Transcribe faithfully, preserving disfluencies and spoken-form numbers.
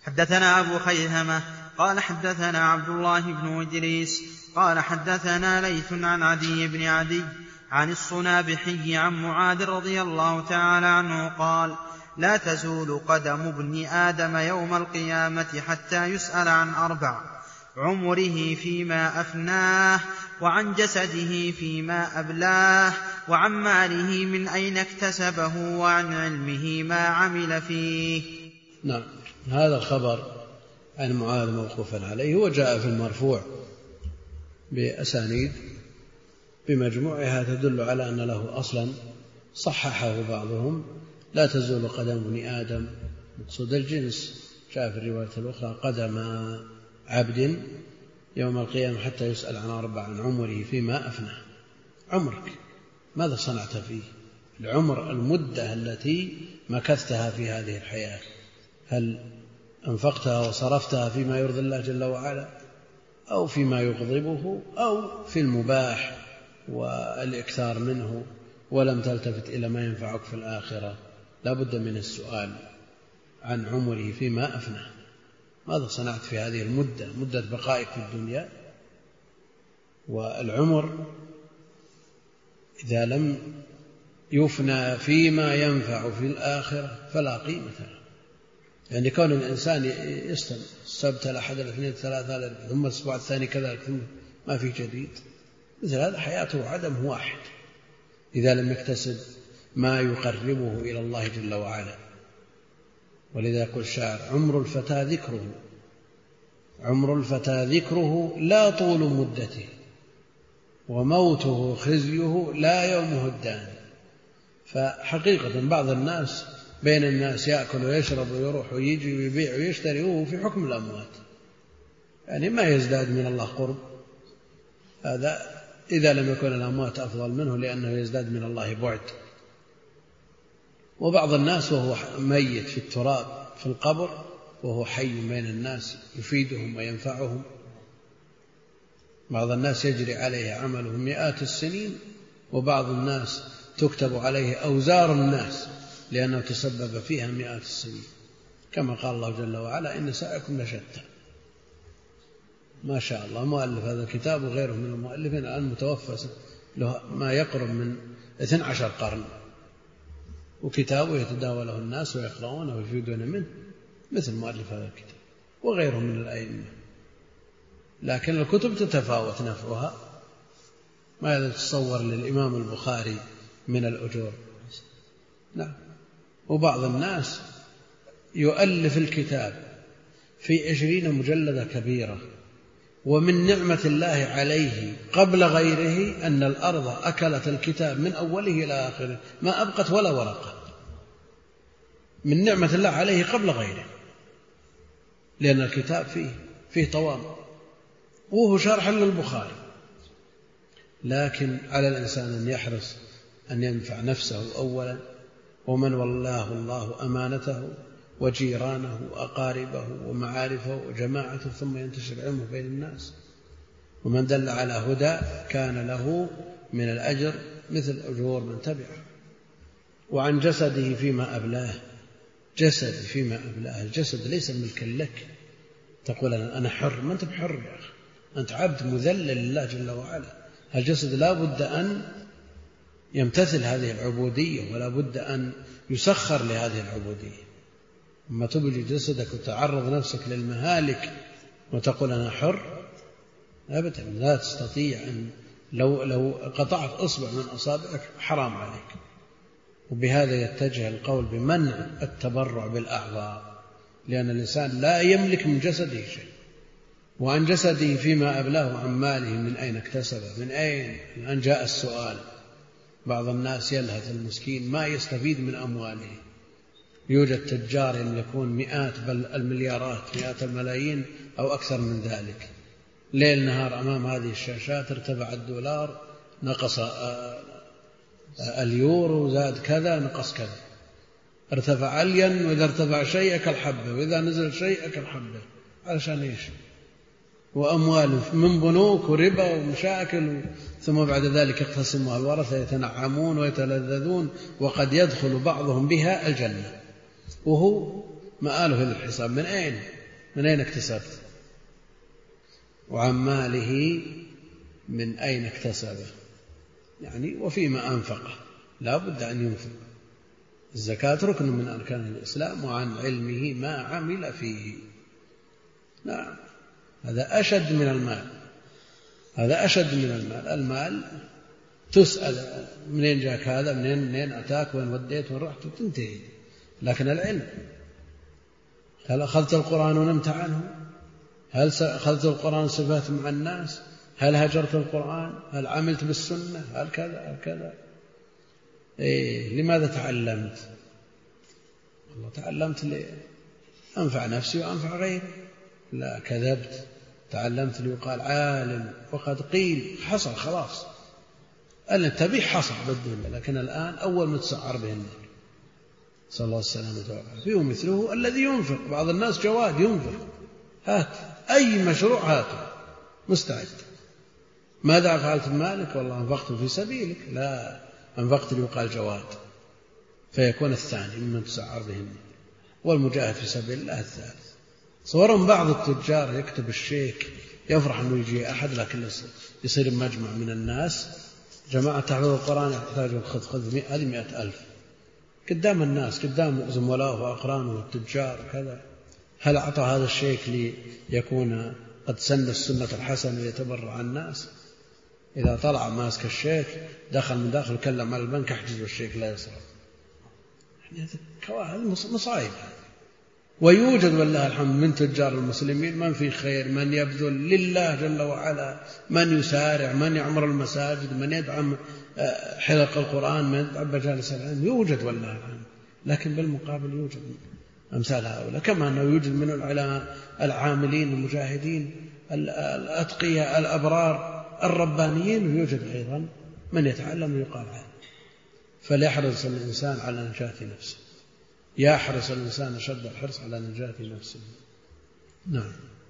حدثنا أبو خيثمة قال حدثنا عبد الله بن إدريس قال حدثنا ليث عن عدي بن عدي عن الصنابحي عن معاذ رضي الله تعالى عنه قال لا تزول قدم ابن آدم يوم القيامة حتى يسأل عن أربع: عمره فيما أفناه، وعن جسده فيما أبلاه، وعن ماله من أين اكتسبه، وعن علمه ما عمل فيه. نعم. هذا الخبر عن معاذ موقوفا عليه وجاء في المرفوع بأسانيد بمجموعها تدل على أن له أصلا صححه بعضهم: لا تزول قدم ابن آدم، مقصود الجنس. جاء في الرواية الأخرى: قدم عبد يوم القيامة حتى يسأل عن أربع: عن عمره فيما أفناه. عمرك ماذا صنعت فيه؟ العمر المدة التي مكثتها في هذه الحياة، هل أنفقتها وصرفتها فيما يرضي الله جل وعلا، أو فيما يغضبه، أو في المباح والإكثار منه، ولم تلتفت إلى ما ينفعك في الآخرة؟ لا بد من السؤال عن عمره فيما أفناه. ماذا صنعت في هذه المدة، مدة بقائك في الدنيا؟ والعمر إذا لم يفنى فيما ينفع في الآخرة فلا قيمة له. يعني كون الإنسان يستمع السبت الأحد الاثنين الثلاثة ثم الأسبوع الثاني كذلك ثم ما في جديد، مثل هذا حياته عدم واحد إذا لم يكتسب ما يقربه إلى الله جل وعلا. ولذا يقول الشاعر: عمر الفتى ذكره، عمر الفتى ذكره لا طول مدته، وموته خزيه لا يومه الدان. فحقيقة بعض الناس بين الناس يأكل ويشرب ويروح ويجي ويبيع ويشتري وهو في حكم الأموات، يعني ما يزداد من الله قرب. هذا إذا لم يكن الأموات أفضل منه لأنه يزداد من الله بعد. وبعض الناس وهو ميت في التراب في القبر وهو حي بين الناس يفيدهم وينفعهم. بعض الناس يجري عليه عمله مئات السنين، وبعض الناس تكتب عليه أوزار الناس لأنه تسبب فيها مئات السنين، كما قال الله جل وعلا: إن سعيكم لشتى. ما شاء الله، مؤلف هذا الكتاب وغيره من المؤلفين الآن متوفى له ما يقرب من اثني عشر قرن، وكتابه يتداوله الناس ويقرؤونه ويفيدون منه مثل مؤلف هذا الكتاب وغيره من الأئمة. لكن الكتب تتفاوت نفعها، ما يتصور للإمام البخاري من الأجور. نعم. وبعض الناس يؤلف الكتاب في عشرين مجلدة كبيرة، ومن نعمة الله عليه قبل غيره أن الأرض أكلت الكتاب من أوله إلى آخره ما أبقت ولا ورقة، من نعمة الله عليه قبل غيره، لأن الكتاب فيه فيه طوام وهو شرح للبخاري. لكن على الإنسان أن يحرص أن ينفع نفسه أولا، ومن والله الله أمانته، وجيرانه وأقاربه ومعارفه وجماعته، ثم ينتشر علمه بين الناس. ومن دل على هدى كان له من الأجر مثل أجور من تبعه. وعن جسده فيما أبلاه، جسد فيما أبلاه، الجسد ليس ملكا لك تقول أنا حر، ما أنت بحر يا أخي، أنت عبد مذلل لله جل وعلا. الجسد لا بد أن يمتثل هذه العبودية، ولا بد أن يسخر لهذه العبودية. أما تبلي جسدك وتعرض نفسك للمهالك وتقول أنا حر، أبدا لا تستطيع. أن لو, لو قطعت أصبع من أصابعك حرام عليك. وبهذا يتجه القول بمنع التبرع بالأعضاء، لأن الإنسان لا يملك من جسده شيء. وعن جسده فيما أبلاه، عن ماله من أين اكتسبه، من أين أن جاء السؤال. بعض الناس يلهث المسكين ما يستفيد من أمواله. يوجد تجار يملكون مئات بل المليارات، مئات الملايين أو أكثر من ذلك، ليل نهار أمام هذه الشاشات. ارتفع الدولار نقص اليورو، زاد كذا نقص كذا، ارتفع عليا، وإذا ارتفع شيء كالحبة، وإذا نزل شيء كالحبة. علشان إيش؟ وأموال من بنوك وربا ومشاكل، ثم بعد ذلك يقتسمها الورثة يتنعمون ويتلذذون، وقد يدخل بعضهم بها الجنة وهو مآله للحساب. من أين من أين اكتسبت؟ وعن ماله من أين اكتسبه، يعني وفيما أنفقه لا بد أن ينفق. الزكاة ركن من أركان الإسلام. وعن علمه ما عمل فيه. نعم، هذا أشد من المال، هذا أشد من المال. المال تسأل منين جاك هذا، منين منين أتاك، وين وديت، وين رحت، وتنتهي. لكن العلم، هل أخذت القرآن ونمت عنه؟ هل أخذت القرآن صفات مع الناس؟ هل هجرت القرآن؟ هل عملت بالسنة؟ هل كذا هل كذا؟ إيه، لماذا تعلمت؟ والله تعلمت لأنفع نفسي وأنفع غيري. لا، كذبت. تعلمت ليقال عالم، وقد قيل حصل خلاص، التبيه حصل بالدنيا، لكن الآن أول ما تسعر به النار. صلى الله السلامة والعافية. فيه مثله الذي ينفق. بعض الناس جواد ينفق، هات أي مشروع هاته مستعد. ماذا فعلت بمالك؟ والله أنفقت في سبيلك. لا، أنفقت ليقال جواد، فيكون الثاني ممن تسعر به النار. والمجاهد في سبيل الله الثالث. صورهم بعض التجار يكتب الشيك، يفرح أنه يجي أحد، لكن يصير مجمع من الناس، جماعة تحفظ القرآن يحتاجون خذ خذ هذه مئة ألف قدام الناس، قدام زملائه وأقرانه والتجار كذا. هل أعطى هذا الشيك ليكون قد سن السنة الحسنة ويتبرع الناس؟ إذا طلع ماسك الشيك دخل من داخل وكلم على البنك احجزوا الشيك لا يصرف. يعني مصايب. ويوجد والله الحمد من تجار المسلمين من في خير، من يبذل لله جل وعلا، من يسارع، من يعمر المساجد، من يدعم حلق القرآن، من يدعم مجالس العلم. يوجد والله الحمد، لكن بالمقابل يوجد أمثال هؤلاء. كما أنه يوجد من العلماء العاملين المجاهدين الأتقياء الأبرار الربانيين، ويوجد أيضا من يتعلم ويقال عنه. فليحرص الإنسان على نجاة نفسه، يحرص الإنسان أشد الحرص على نجاة نفسه. نعم.